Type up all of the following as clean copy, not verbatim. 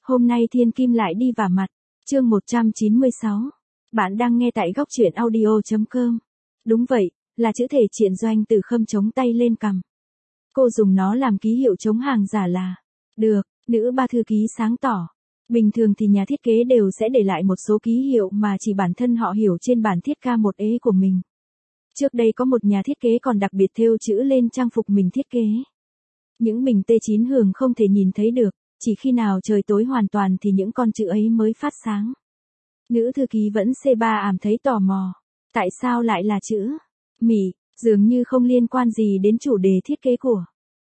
Hôm nay thiên kim lại đi vả mặt. Chương 196. Bạn đang nghe tại góc truyện audio.com. Đúng vậy, là chữ thể triện. Doanh Tử Khâm chống tay lên cằm. Cô dùng nó làm ký hiệu chống hàng giả là. Được, nữ ba thư ký sáng tỏ. Bình thường thì nhà thiết kế đều sẽ để lại một số ký hiệu mà chỉ bản thân họ hiểu trên bản thiết K1E của mình. Trước đây có một nhà thiết kế còn đặc biệt thêu chữ lên trang phục mình thiết kế. Những bình T9 Hường không thể nhìn thấy được, chỉ khi nào trời tối hoàn toàn thì những con chữ ấy mới phát sáng. Nữ thư ký vẫn C3 ảm thấy tò mò. Tại sao lại là chữ Mỹ, dường như không liên quan gì đến chủ đề thiết kế của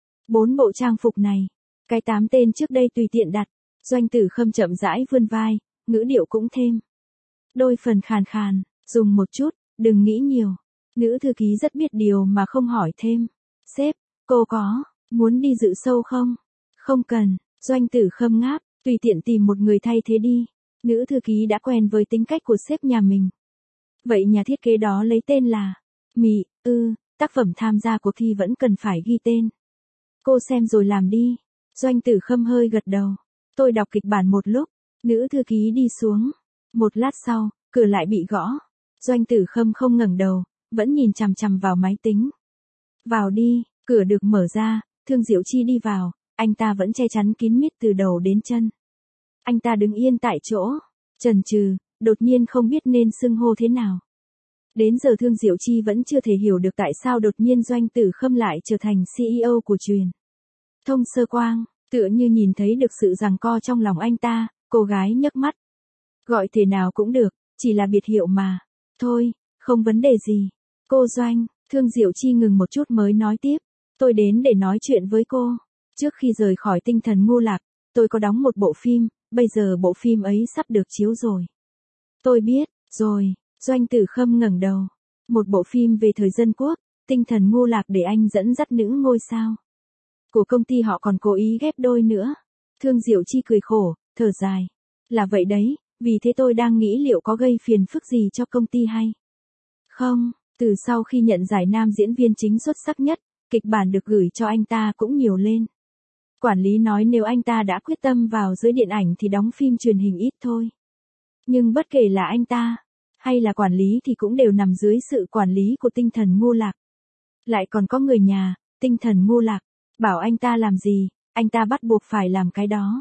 4 bộ trang phục này. Cái 8 tên trước đây tùy tiện đặt. Doanh Tử Khâm chậm rãi vươn vai, ngữ điệu cũng thêm đôi phần khàn khàn, dùng một chút, đừng nghĩ nhiều. Nữ thư ký rất biết điều mà không hỏi thêm. Sếp, cô có muốn đi dự show không? Không cần. Doanh Tử Khâm ngáp, tùy tiện tìm một người thay thế đi. Nữ thư ký đã quen với tính cách của sếp nhà mình. Vậy nhà thiết kế đó lấy tên là Mỹ, tác phẩm tham gia cuộc thi vẫn cần phải ghi tên. Cô xem rồi làm đi. Doanh Tử Khâm hơi gật đầu. Tôi đọc kịch bản một lúc, nữ thư ký đi xuống. Một lát sau, cửa lại bị gõ. Doanh Tử Khâm không ngẩng đầu, vẫn nhìn chằm chằm vào máy tính. Vào đi, cửa được mở ra, Thương Diệu Chi đi vào, anh ta vẫn che chắn kín mít từ đầu đến chân. Anh ta đứng yên tại chỗ, chần chừ, đột nhiên không biết nên xưng hô thế nào. Đến giờ Thương Diệu Chi vẫn chưa thể hiểu được tại sao đột nhiên Doanh Tử Khâm lại trở thành CEO của truyền thông Sơ Quang, tựa như nhìn thấy được sự giằng co trong lòng anh ta, cô gái nhấc mắt. Gọi thế nào cũng được, chỉ là biệt hiệu mà. Thôi, không vấn đề gì. Cô Doanh, Thương Diệu Chi ngừng một chút mới nói tiếp. Tôi đến để nói chuyện với cô. Trước khi rời khỏi Tinh Thần Ngu Lạc, tôi có đóng một bộ phim, bây giờ bộ phim ấy sắp được chiếu rồi. Tôi biết, rồi. Doanh Tử Khâm ngẩng đầu. Một bộ phim về thời dân quốc, Tinh Thần Ngu Lạc để anh dẫn dắt nữ ngôi sao của công ty họ còn cố ý ghép đôi nữa. Thương Diệu Chi cười khổ, thở dài. Là vậy đấy, vì thế tôi đang nghĩ liệu có gây phiền phức gì cho công ty hay không. Từ sau khi nhận giải nam diễn viên chính xuất sắc nhất, kịch bản được gửi cho anh ta cũng nhiều lên. Quản lý nói nếu anh ta đã quyết tâm vào giới điện ảnh thì đóng phim truyền hình ít thôi. Nhưng bất kể là anh ta, hay là quản lý thì cũng đều nằm dưới sự quản lý của Tinh Thần Ngu Lạc. Lại còn có người nhà, Tinh Thần Ngu Lạc, bảo anh ta làm gì, anh ta bắt buộc phải làm cái đó.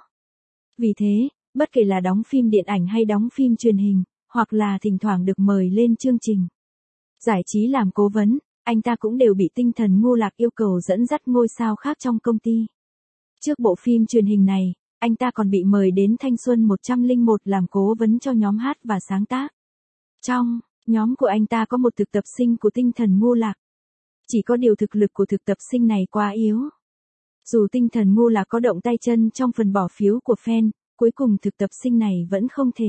Vì thế, bất kể là đóng phim điện ảnh hay đóng phim truyền hình, hoặc là thỉnh thoảng được mời lên chương trình giải trí làm cố vấn, anh ta cũng đều bị Tinh Thần Ngu Lạc yêu cầu dẫn dắt ngôi sao khác trong công ty. Trước bộ phim truyền hình này, anh ta còn bị mời đến Thanh Xuân 101 làm cố vấn cho nhóm hát và sáng tác. Trong nhóm của anh ta có một thực tập sinh của Tinh Thần Ngu Lạc. Chỉ có điều thực lực của thực tập sinh này quá yếu. Dù Tinh Thần Ngu Lạc có động tay chân trong phần bỏ phiếu của fan, cuối cùng thực tập sinh này vẫn không thể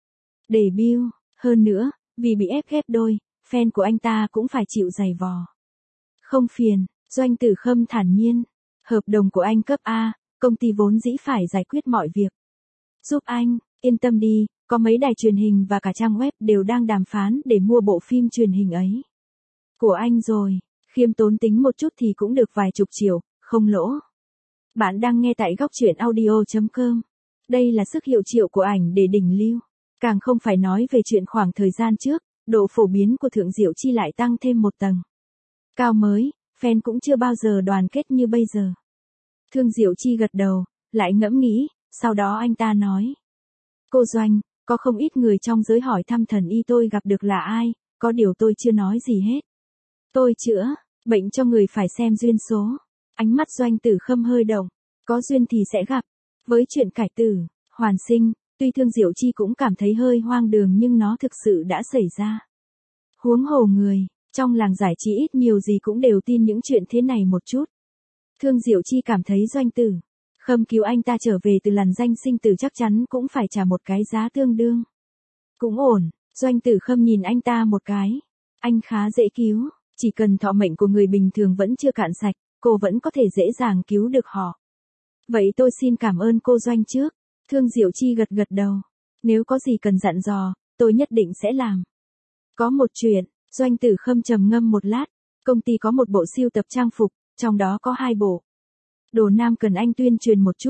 debut. Hơn nữa, vì bị ép ghép đôi, fan của anh ta cũng phải chịu giày vò. Không phiền, Doanh Tử Khâm thản nhiên. Hợp đồng của anh cấp A, công ty vốn dĩ phải giải quyết mọi việc. Giúp anh, yên tâm đi, có mấy đài truyền hình và cả trang web đều đang đàm phán để mua bộ phim truyền hình ấy. Của anh rồi, khiêm tốn tính một chút thì cũng được vài chục triệu, không lỗ. Bạn đang nghe tại góc truyện audio.com. Đây là sức hiệu triệu của ảnh để đỉnh lưu. Càng không phải nói về chuyện khoảng thời gian trước, độ phổ biến của Thượng Diệu Chi lại tăng thêm một tầng cao mới, fan cũng chưa bao giờ đoàn kết như bây giờ. Thương Diệu Chi gật đầu, lại ngẫm nghĩ, sau đó anh ta nói. Cô Doanh, có không ít người trong giới hỏi thăm thần y tôi gặp được là ai, có điều tôi chưa nói gì hết. Tôi chữa bệnh cho người phải xem duyên số. Ánh mắt Doanh Tử Khâm hơi động, có duyên thì sẽ gặp. Với chuyện cải tử, hoàn sinh, tuy Thương Diệu Chi cũng cảm thấy hơi hoang đường nhưng nó thực sự đã xảy ra. Huống hồ người, trong làng giải trí ít nhiều gì cũng đều tin những chuyện thế này một chút. Thương Diệu Chi cảm thấy Doanh Tử Khâm cứu anh ta trở về từ làn danh sinh tử chắc chắn cũng phải trả một cái giá tương đương. Cũng ổn, Doanh Tử Khâm nhìn anh ta một cái. Anh khá dễ cứu, chỉ cần thọ mệnh của người bình thường vẫn chưa cạn sạch, cô vẫn có thể dễ dàng cứu được họ. Vậy tôi xin cảm ơn cô Doanh trước. Thương Diệu Chi gật gật đầu. Nếu có gì cần dặn dò, tôi nhất định sẽ làm. Có một chuyện, Doanh Tử Khâm trầm ngâm một lát. Công ty có một bộ sưu tập trang phục, trong đó có 2 bộ đồ nam cần anh tuyên truyền một chút,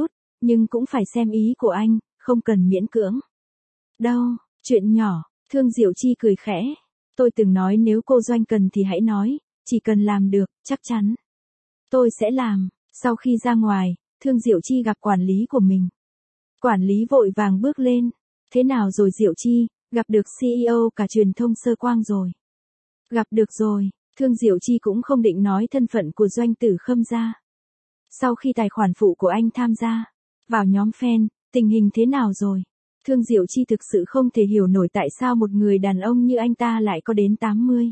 Nhưng cũng phải xem ý của anh, không cần miễn cưỡng. Đâu, chuyện nhỏ, Thương Diệu Chi cười khẽ. Tôi từng nói nếu cô Doanh cần thì hãy nói, chỉ cần làm được, chắc chắn. Tôi sẽ làm. Sau khi ra ngoài, Thương Diệu Chi gặp quản lý của mình. Quản lý vội vàng bước lên. Thế nào rồi Diệu Chi, gặp được CEO cả truyền thông Sơ Quang rồi. Gặp được rồi, Thương Diệu Chi cũng không định nói thân phận của Doanh Tử Khâm ra. Sau khi tài khoản phụ của anh tham gia vào nhóm fan, tình hình thế nào rồi? Thương Diệu Chi thực sự không thể hiểu nổi tại sao một người đàn ông như anh ta lại có đến 80.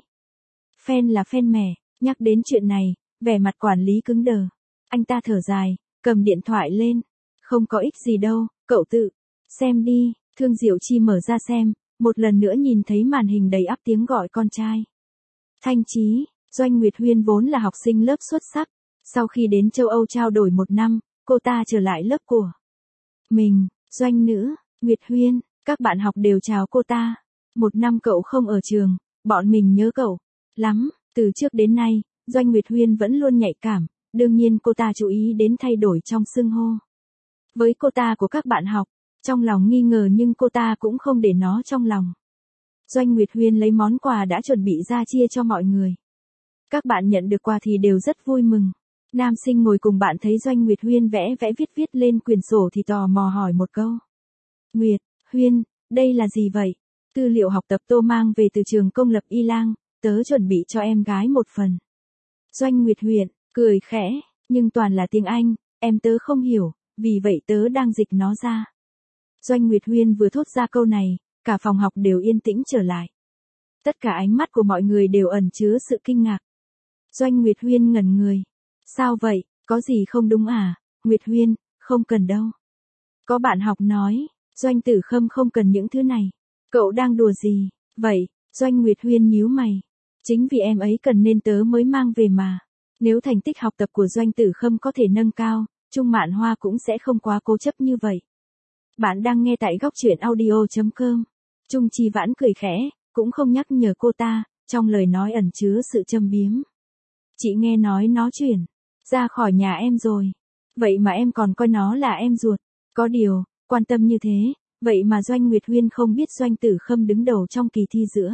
Fan là fan mẻ, nhắc đến chuyện này, vẻ mặt quản lý cứng đờ. Anh ta thở dài, cầm điện thoại lên. Không có ích gì đâu, cậu tự xem đi. Thương Diệu Chi mở ra xem, một lần nữa nhìn thấy màn hình đầy ắp tiếng gọi con trai. Thanh Chí, Doanh Nguyệt Huyên vốn là học sinh lớp xuất sắc. Sau khi đến châu Âu trao đổi 1 năm, cô ta trở lại lớp của mình. Doanh nữ, Nguyệt Huyên, các bạn học đều chào cô ta. 1 năm cậu không ở trường, bọn mình nhớ cậu lắm. Từ trước đến nay, Doanh Nguyệt Huyên vẫn luôn nhạy cảm, đương nhiên cô ta chú ý đến thay đổi trong xưng hô. Với cô ta của các bạn học, trong lòng nghi ngờ nhưng cô ta cũng không để nó trong lòng. Doanh Nguyệt Huyên lấy món quà đã chuẩn bị ra chia cho mọi người. Các bạn nhận được quà thì đều rất vui mừng. Nam sinh ngồi cùng bạn thấy Doanh Nguyệt Huyên vẽ viết lên quyển sổ thì tò mò hỏi một câu. Nguyệt Huyên, đây là gì vậy? Tư liệu học tập tôi mang về từ trường công lập Y Lang, tớ chuẩn bị cho em gái một phần. Doanh Nguyệt Huyên, cười khẽ, nhưng toàn là tiếng Anh, em tớ không hiểu, vì vậy tớ đang dịch nó ra. Doanh Nguyệt Huyên vừa thốt ra câu này, cả phòng học đều yên tĩnh trở lại. Tất cả ánh mắt của mọi người đều ẩn chứa sự kinh ngạc. Doanh Nguyệt Huyên ngẩn người. Sao vậy, có gì không đúng à? Nguyệt Huyên, không cần đâu. Có bạn học nói, Doanh Tử Khâm không cần những thứ này. Cậu đang đùa gì? Vậy, Doanh Nguyệt Huyên nhíu mày. Chính vì em ấy cần nên tớ mới mang về mà. Nếu thành tích học tập của Doanh Tử Khâm có thể nâng cao, Trung Mạn Hoa cũng sẽ không quá cố chấp như vậy. Bạn đang nghe tại góc truyện audio.com. Trung Chi Vãn cười khẽ, cũng không nhắc nhở cô ta, trong lời nói ẩn chứa sự châm biếm. Chị nghe nói nó chuyển ra khỏi nhà em rồi. Vậy mà em còn coi nó là em ruột. Có điều, quan tâm như thế, vậy mà Doanh Nguyệt Huyên không biết Doanh Tử Khâm đứng đầu trong kỳ thi giữa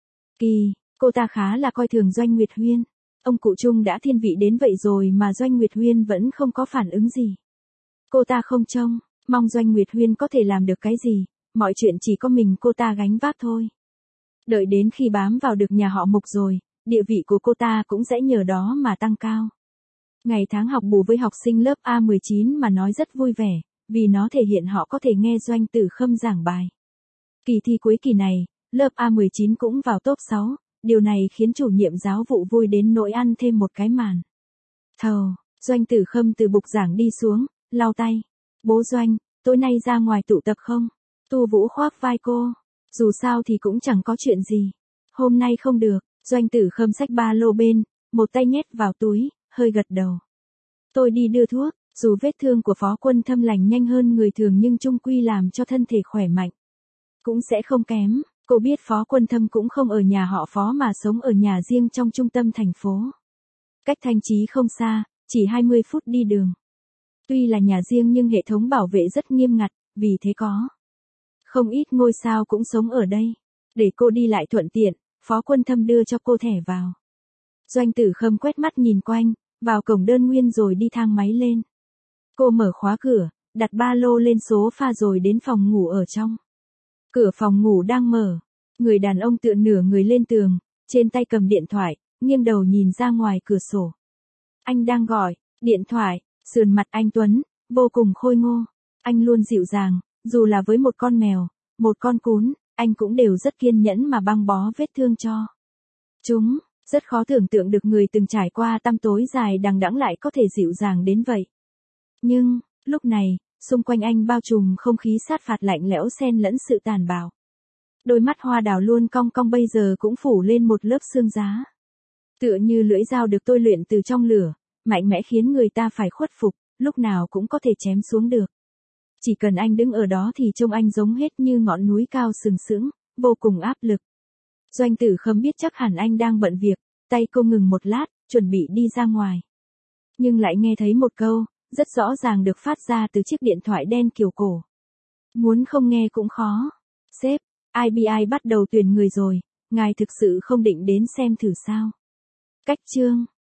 kỳ, cô ta khá là coi thường Doanh Nguyệt Huyên. Ông cụ Trung đã thiên vị đến vậy rồi mà Doanh Nguyệt Huyên vẫn không có phản ứng gì. Cô ta không trông mong Doanh Nguyệt Huyên có thể làm được cái gì, mọi chuyện chỉ có mình cô ta gánh vác thôi. Đợi đến khi bám vào được nhà họ Mục rồi, địa vị của cô ta cũng sẽ nhờ đó mà tăng cao. Ngày tháng học bù với học sinh lớp A19 mà nói rất vui vẻ, vì nó thể hiện họ có thể nghe Doanh Tử Khâm giảng bài. Kỳ thi cuối kỳ này, lớp A19 cũng vào top 6, điều này khiến chủ nhiệm giáo vụ vui đến nỗi ăn thêm một cái màn thầu. Doanh Tử Khâm từ bục giảng đi xuống, lau tay. Bố Doanh, tối nay ra ngoài tụ tập không? Tu Vũ khoác vai cô. Dù sao thì cũng chẳng có chuyện gì. Hôm nay không được. Doanh Tử Khâm xách ba lô bên, một tay nhét vào túi, hơi gật đầu. Tôi đi đưa thuốc, dù vết thương của Phó Quân Thâm lành nhanh hơn người thường nhưng chung quy làm cho thân thể khỏe mạnh. Cũng sẽ không kém, cô biết Phó Quân Thâm cũng không ở nhà họ Phó mà sống ở nhà riêng trong trung tâm thành phố. Cách Thanh Chí không xa, chỉ 20 phút đi đường. Tuy là nhà riêng nhưng hệ thống bảo vệ rất nghiêm ngặt, vì thế có không ít ngôi sao cũng sống ở đây. Để cô đi lại thuận tiện, Phó Quân Thâm đưa cho cô thẻ vào. Doanh Tử Khâm quét mắt nhìn quanh, vào cổng đơn nguyên rồi đi thang máy lên. Cô mở khóa cửa, đặt ba lô lên sofa rồi đến phòng ngủ ở trong. Cửa phòng ngủ đang mở. Người đàn ông tựa nửa người lên tường, trên tay cầm điện thoại, nghiêng đầu nhìn ra ngoài cửa sổ. Anh đang gọi, điện thoại, sườn mặt anh tuấn, vô cùng khôi ngô. Anh luôn dịu dàng, dù là với một con mèo, một con cún, anh cũng đều rất kiên nhẫn mà băng bó vết thương cho chúng. Rất khó tưởng tượng được người từng trải qua tăm tối dài đằng đẵng lại có thể dịu dàng đến vậy. Nhưng, lúc này, xung quanh anh bao trùm không khí sát phạt lạnh lẽo xen lẫn sự tàn bạo. Đôi mắt hoa đào luôn cong cong bây giờ cũng phủ lên một lớp xương giá. Tựa như lưỡi dao được tôi luyện từ trong lửa, mạnh mẽ khiến người ta phải khuất phục, lúc nào cũng có thể chém xuống được. Chỉ cần anh đứng ở đó thì trông anh giống hết như ngọn núi cao sừng sững, vô cùng áp lực. Doanh Tử Khâm biết chắc hẳn anh đang bận việc, tay cô ngừng một lát, chuẩn bị đi ra ngoài. Nhưng lại nghe thấy một câu, rất rõ ràng được phát ra từ chiếc điện thoại đen kiểu cổ. Muốn không nghe cũng khó. Sếp, IBI bắt đầu tuyển người rồi, ngài thực sự không định đến xem thử sao? Cách chương